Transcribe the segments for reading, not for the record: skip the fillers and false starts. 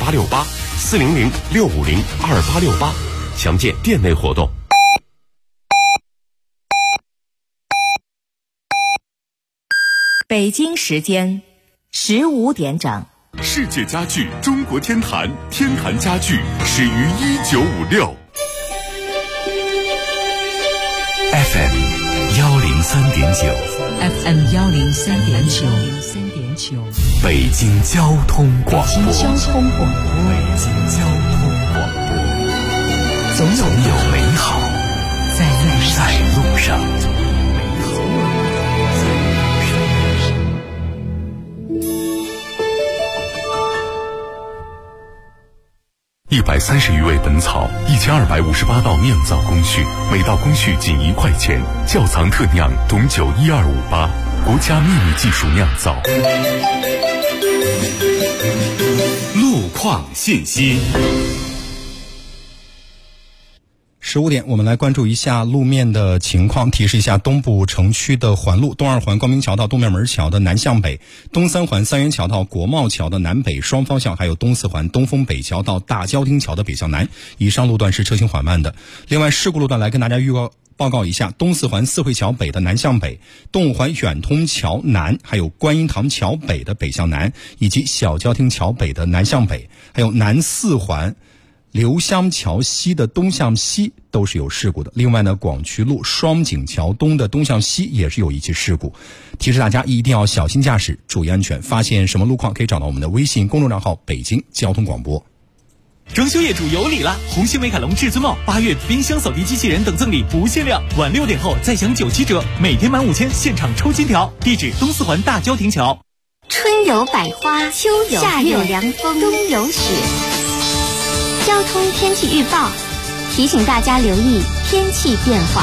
2868，400-650-2868，详见店内活动。 北京时间15点整。 世界家具中国天坛，天坛家具始于1956。 FM 103.9，FM 103.9， 北京交通广播， 北京交通广播， 总有美好在路上。130余味本草，1258道酿造工序，每道工序仅1块钱。窖藏特酿董酒12588，国家秘密技术酿造。 路况信息。 15点，我们来关注一下路面的情况，提示一下东部城区的环路：东二环光明桥到东面门桥的南向北，东三环三元桥到国贸桥的南北双方向，还有东四环东风北桥到大郊町桥的北向南，以上路段是车行缓慢的。另外，事故路段来跟大家报告一下：东四环四惠桥北的南向北，东五环远通桥南，还有观音堂桥北的北向南，以及小郊町桥北的南向北，还有南四环刘香桥西的东向西都是有事故的。另外呢，广渠路双井桥东的东向西也是有一起事故。提示大家一定要小心驾驶，注意安全。发现什么路况可以找到我们的微信公众账号北京交通广播。 装修业主有礼了！红星美凯龙至尊帽8月冰箱扫地机器人等赠礼不限量，晚6点后再享97折，每天满5000现场抽金条。地址东四环大郊亭桥。 春有百花，秋有夏有凉风，冬有雪。交通天气预报提醒大家留意天气变化。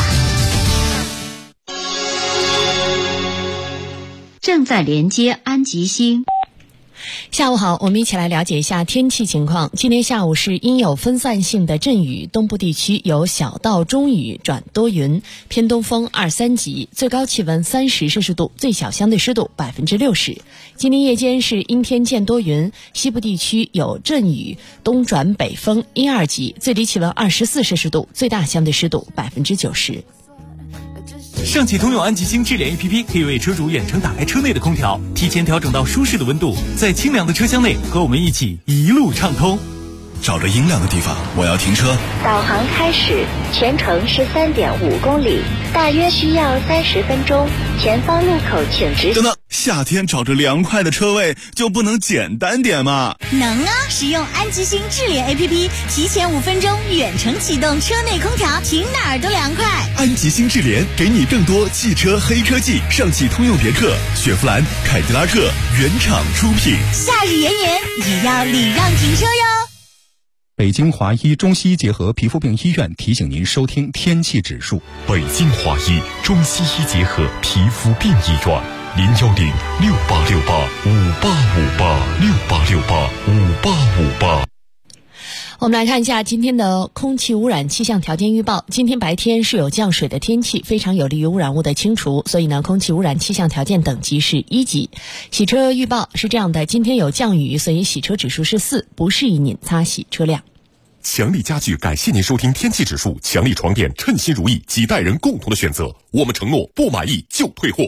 正在连接安吉星。 下午好，我们一起来了解一下天气情况。今天下午是阴有分散性的阵雨，东部地区有小到中雨转多云，偏东风2、3级，最高气温30摄氏度，最小相对湿度60%。今天夜间是阴天见多云，西部地区有阵雨，东转北风1、2级，最低气温24摄氏度，最大相对湿度90%。 上汽通用安吉星智联 APP 可以为车主远程打开车内的空调，提前调整到舒适的温度，在清凉的车厢内和我们一起一路畅通。 找着阴凉的地方，我要停车。 导航开始，全程是3.5公里，大约需要30分钟。前方路口请直。 等等，夏天找着凉快的车位就不能简单点吗？ 能啊！使用安吉星智联 APP， 提前5分钟远程启动车内空调，停哪儿都凉快。 安吉星智联给你更多汽车黑科技，上汽通用别克、雪佛兰、凯迪拉克原厂出品。 夏日炎炎，也要礼让停车哟。 北京华医中西医结合皮肤病医院提醒您收听天气指数。 北京华医中西医结合皮肤病医院，010-6868-5858，6868-5858。 我们来看一下今天的空气污染气象条件预报。今天白天是有降水的天气，非常有利于污染物的清除，所以呢，空气污染气象条件等级是1级。洗车预报是这样的，今天有降雨，所以洗车指数是4，不适宜您擦洗车辆。 强力家具感谢您收听天气指数，强力床垫称心如意，几代人共同的选择，我们承诺不满意就退货。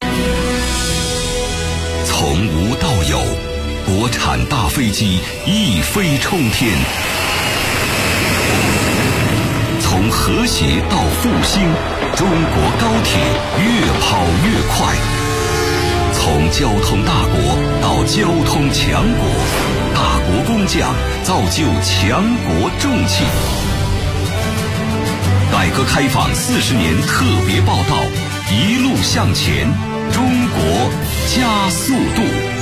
从无到有，国产大飞机一飞冲天，从和谐到复兴，中国高铁越跑越快，从交通大国到交通强国，大国工匠造就强国重器。改革开放40年特别报道，一路向前，中国加速度。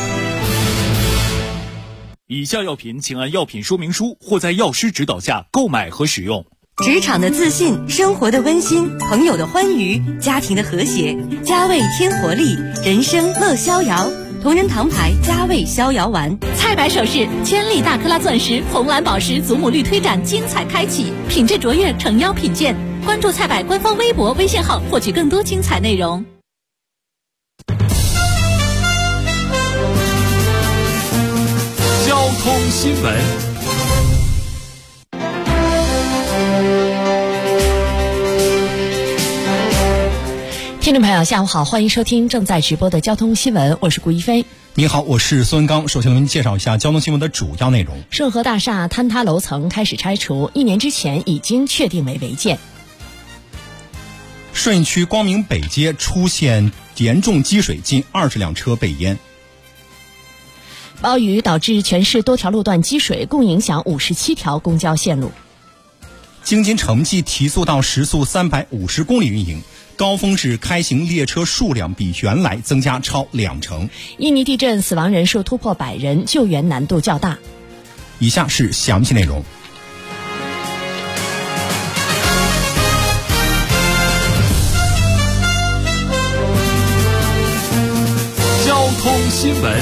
以下药品请按药品说明书或在药师指导下购买和使用。 职场的自信，生活的温馨，朋友的欢愉，家庭的和谐，佳味添活力，人生乐逍遥。同仁堂牌佳味逍遥丸。 菜百首饰千粒大克拉钻石红蓝宝石祖母绿推展精彩开启，品质卓越，诚邀品鉴。关注菜百官方微博微信号获取更多精彩内容。 交通新闻。 听众朋友下午好，欢迎收听正在直播的交通新闻，我是顾一飞。 你好，我是孙刚。首先为您介绍一下交通新闻的主要内容。 顺和大厦坍塌楼层开始拆除，1年之前已经确定为违建。 顺义区光明北街出现严重积水，近20辆车被淹。 暴雨导致全市多条路段积水，共影响57条公交线路。 京津城际提速到时速350公里运营，高峰时开行列车数量比原来增加超20%。 印尼地震死亡人数突破100人，救援难度较大。 以下是详细内容。 交通新闻。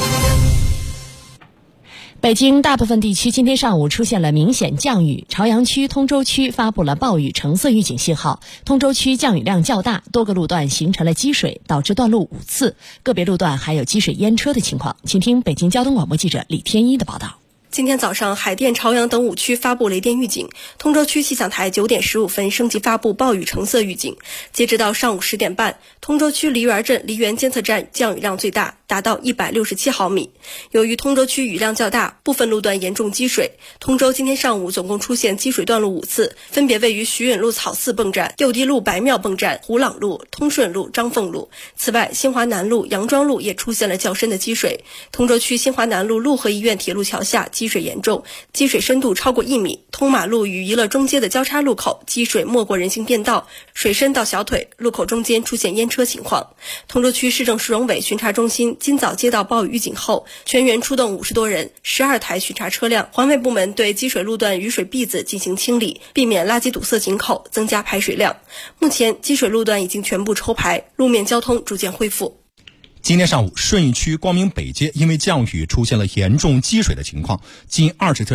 北京大部分地区今天上午出现了明显降雨，朝阳区、通州区发布了暴雨橙色预警信号。通州区降雨量较大，多个路段形成了积水，导致断路5次，个别路段还有积水淹车的情况。请听北京交通广播记者李天一的报道。 今天早上，海淀、朝阳等5区发布雷电预警，通州区气象台9点15分升级发布暴雨橙色预警。截止到上午10点半，通州区梨园镇梨园监测站降雨量最大，达到167毫米。由于通州区雨量较大，部分路段严重积水。通州今天上午总共出现积水断路5次，分别位于徐允路草寺泵站、右堤路白庙泵站、胡朗路、通顺路、张凤路。此外，新华南路、杨庄路也出现了较深的积水。通州区新华南路陆河医院铁路桥下积水严重，积水深度超过1米。通马路与宜乐中街的交叉路口积水没过人行便道，水深到小腿，路口中间出现淹车情况。通州区市政市容委巡查中心今早接到暴雨预警后，全员出动50多人，12台巡查车辆，环卫部门对积水路段雨水篦子进行清理，避免垃圾堵塞井口，增加排水量。目前积水路段已经全部抽排，路面交通逐渐恢复。 今天上午，顺义区光明北街因为降雨出现了严重积水的情况，近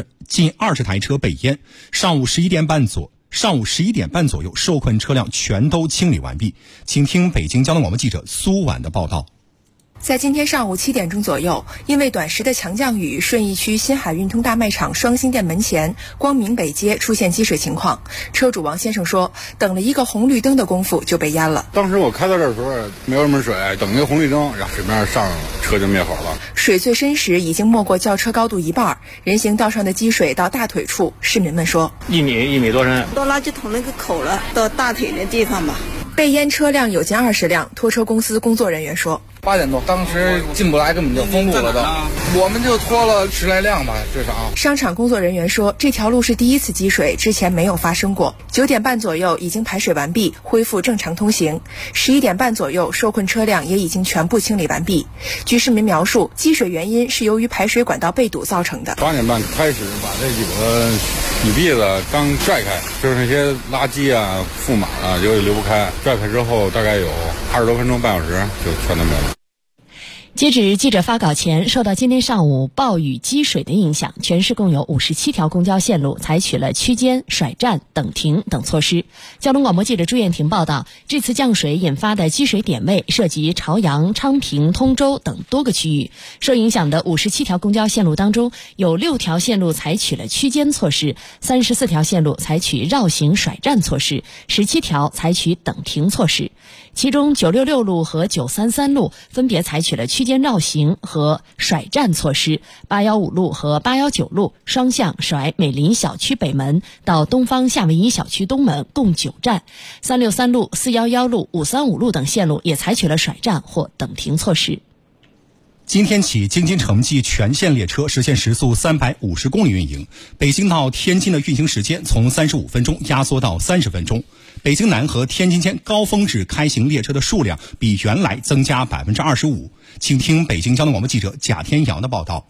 20台车被淹。上午11点半左右，受困车辆全都清理完毕。请听北京交通广播记者苏婉的报道。 在今天上午7点钟左右，因为短时的强降雨，顺义区新海运通大卖场双星店门前光明北街出现积水情况。车主王先生说，等了一个红绿灯的功夫就被淹了。 当时我开到这儿的时候没有什么水，等一个红绿灯，然后水面上车就灭火了。 水最深时已经没过轿车高度一半，人行道上的积水到大腿处。市民们说 1米多深， 到垃圾桶那个口了，到大腿的地方吧。 被淹车辆有近20辆，拖车公司工作人员说 ，8点多，当时进不来，根本就封路了都。我们就拖了10来辆吧，至少。 商场工作人员说，这条路是第一次积水，之前没有发生过。9点半左右已经排水完毕，恢复正常通行。11点半左右，受困车辆也已经全部清理完毕。据市民描述，积水原因是由于排水管道被堵造成的。 8点半开始把这几个雨篦子刚拽开，就是那些垃圾啊、覆满啊，就流不开。拽开之后，大概有20多分钟、半小时就全都没了。 截止记者发稿前，受到今天上午暴雨积水的影响，全市共有57条公交线路采取了区间、甩站、等停等措施。交通广播记者朱艳婷报道，这次降水引发的积水点位涉及朝阳、昌平、通州等多个区域。受影响的57条公交线路当中，有6条线路采取了区间措施，34条线路采取绕行甩站措施，17条采取等停措施。其中966路和933路分别采取了区间绕行和甩站措施，815路和819路双向甩美林小区北门到东方夏威夷小区东门共9站，363路、411路、535路等线路也采取了甩站或等停措施。 今天起，京津城际全线列车实现时速350公里运营，北京到天津的运行时间从35分钟压缩到30分钟。北京南和天津间高峰值开行列车的数量比原来增加25%。请听北京交通广播记者贾天阳的报道。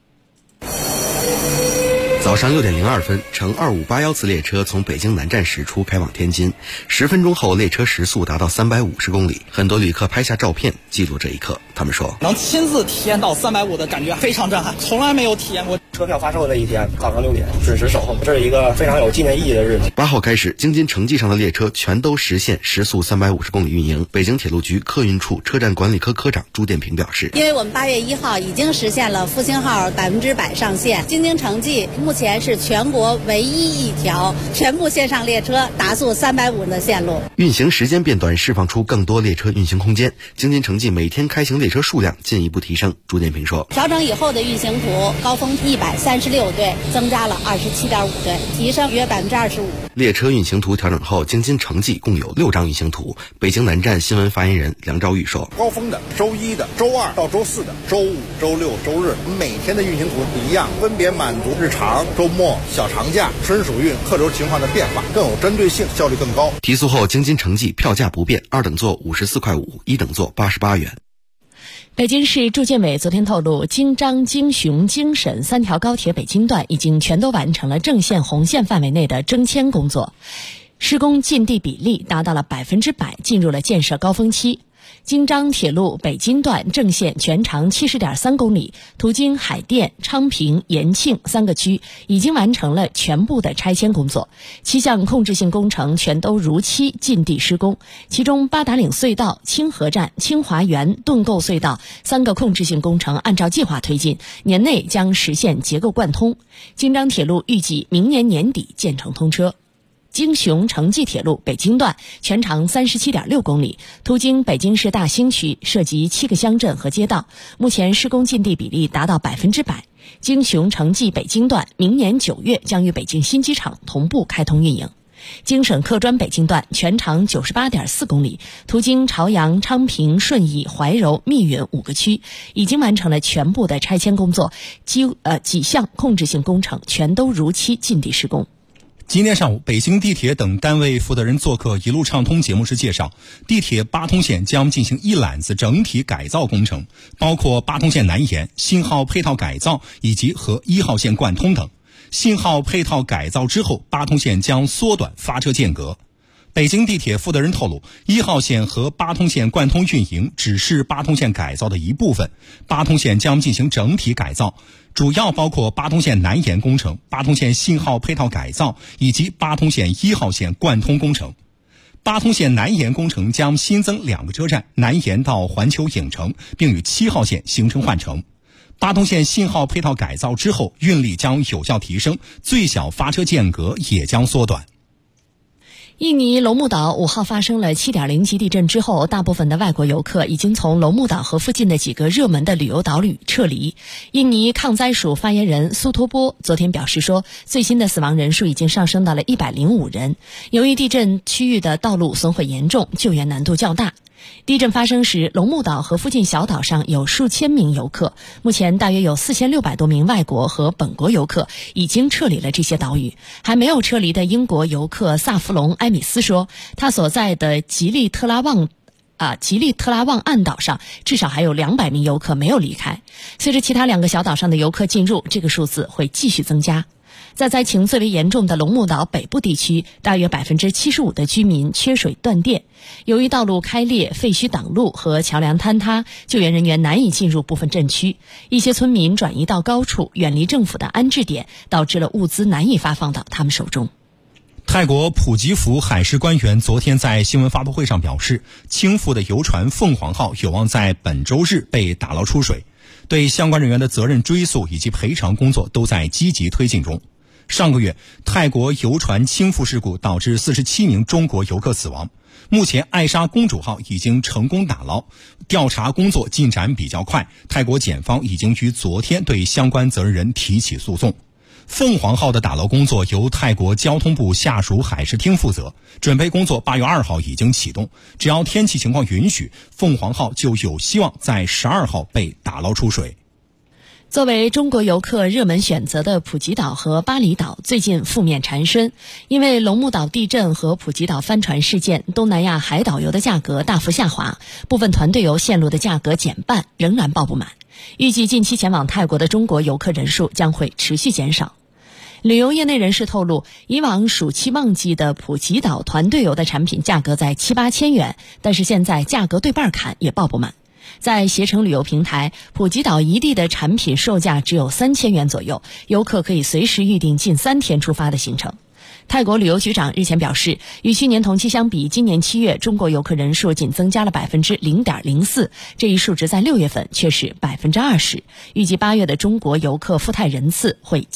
早上6点02分，乘2581次列车从北京南站驶出，开往天津。10分钟后，列车时速达到350公里。很多旅客拍下照片，记录这一刻。 他们说， 能亲自体验到350的感觉非常震撼，从来没有体验过。 车票发售的一天，早上6点准时守候，这是一个非常有纪念意义的日子。 8号开始，京津城际上的列车全都实现时速350公里运营。北京铁路局客运处车站管理科科长朱建平表示， 因为我们8月1号已经实现了复兴号100%上线，京津城际目前是全国唯一一条全部线上列车达速350的线路。 运行时间变短，释放出更多列车运行空间，京津城际每天开行列车数量进一步提升。朱建平说， 调整以后的运行图，高峰136对增加了27.5对，提升约25%。 列车运行图调整后，京津城际共有6张运行图。北京南站新闻发言人梁兆玉说， 高峰的、周1的、周2到周4的、周5、周6、周日，每天的运行图不一样，分别满足日常、周末、小长假、春暑运客流情况的变化，更有针对性，效率更高。 提速后，京津城际票价不变，2等座54.5块，1等座88元。 北京市住建委昨天透露，京张、京雄、京沈3条高铁北京段已经全都完成了正线、红线范围内的征迁工作，施工进地比例达到了100%，进入了建设高峰期。京张铁路北京段正线全长70.3公里，途经海淀、昌平、延庆3个区，已经完成了全部的拆迁工作。7项控制性工程全都如期进地施工，其中八达岭隧道、清河站、清华园、盾构隧道3个控制性工程按照计划推进，年内将实现结构贯通。京张铁路预计明年年底建成通车。京雄城际铁路北京段全长37.6公里，途经北京市大兴区，涉及7个乡镇和街道，目前施工进地比例达到100%。京雄城际北京段明年9月将与北京新机场同步开通运营。京沈客专北京段全长98.4公里，途经朝阳、昌平、顺义、怀柔、密云5个区，已经完成了全部的拆迁工作，几项控制性工程全都如期进地施工。 今天上午，北京地铁等单位负责人做客一路畅通节目时介绍，地铁八通线将进行一揽子整体改造工程，包括八通线南延、信号配套改造以及和1号线贯通等。信号配套改造之后，八通线将缩短发车间隔。北京地铁负责人透露，1号线和八通线贯通运营只是八通线改造的一部分，八通线将进行整体改造，主要包括八通线南延工程、八通线信号配套改造以及八通线1号线贯通工程。八通线南延工程将新增2个车站，南延到环球影城，并与7号线形成换乘。八通线信号配套改造之后，运力将有效提升，最小发车间隔也将缩短。 印尼龙目岛5号发生了7.0级地震之后，大部分的外国游客已经从龙目岛和附近的几个热门的旅游岛屿撤离。印尼抗灾署发言人苏托波昨天表示说，最新的死亡人数已经上升到了105人。由于地震区域的道路损毁严重，救援难度较大。地震发生时，龙目岛和附近小岛上有数千名游客，目前大约有4600多名外国和本国游客已经撤离了这些岛屿。还没有撤离的英国游客萨弗隆·埃米斯说，他所在的吉利特拉旺岸岛上至少还有200名游客没有离开。随着其他2个小岛上的游客进入，这个数字会继续增加。在灾情最为严重的龙目岛北部地区，大约75%的居民缺水断电。由于道路开裂、废墟挡路和桥梁坍塌，救援人员难以进入部分镇区，一些村民转移到高处，远离政府的安置点，导致了物资难以发放到他们手中。 泰国普吉府海事官员昨天在新闻发布会上表示，倾覆的游船凤凰号有望在本周日被打捞出水，对相关人员的责任追诉以及赔偿工作都在积极推进中。上个月，泰国游船倾覆事故导致47名中国游客死亡。目前爱莎公主号已经成功打捞，调查工作进展比较快，泰国检方已经于昨天对相关责任人提起诉讼。凤凰号的打捞工作由泰国交通部下属海事厅负责，准备工作8月2号已经启动，只要天气情况允许，凤凰号就有希望在12号被打捞出水。 作为中国游客热门选择的普吉岛和巴厘岛最近负面缠身，因为龙目岛地震和普吉岛帆船事件，东南亚海岛游的价格大幅下滑，部分团队游线路的价格减半，仍然报不满。预计近期前往泰国的中国游客人数将会持续减少。旅游业内人士透露，以往暑期旺季的普吉岛团队游的产品价格在7、8千元，但是现在价格对半砍也报不满。 在携程旅游平台，普吉岛一地的产品售价只有3000元左右，游客可以随时预订近3天出发的行程。泰国旅游局长日前表示，与去年同期相比，今年7月中国游客人数仅增加了 0.04%， 这一数值在6月份却是 20%， 预计8月的中国游客赴泰人次会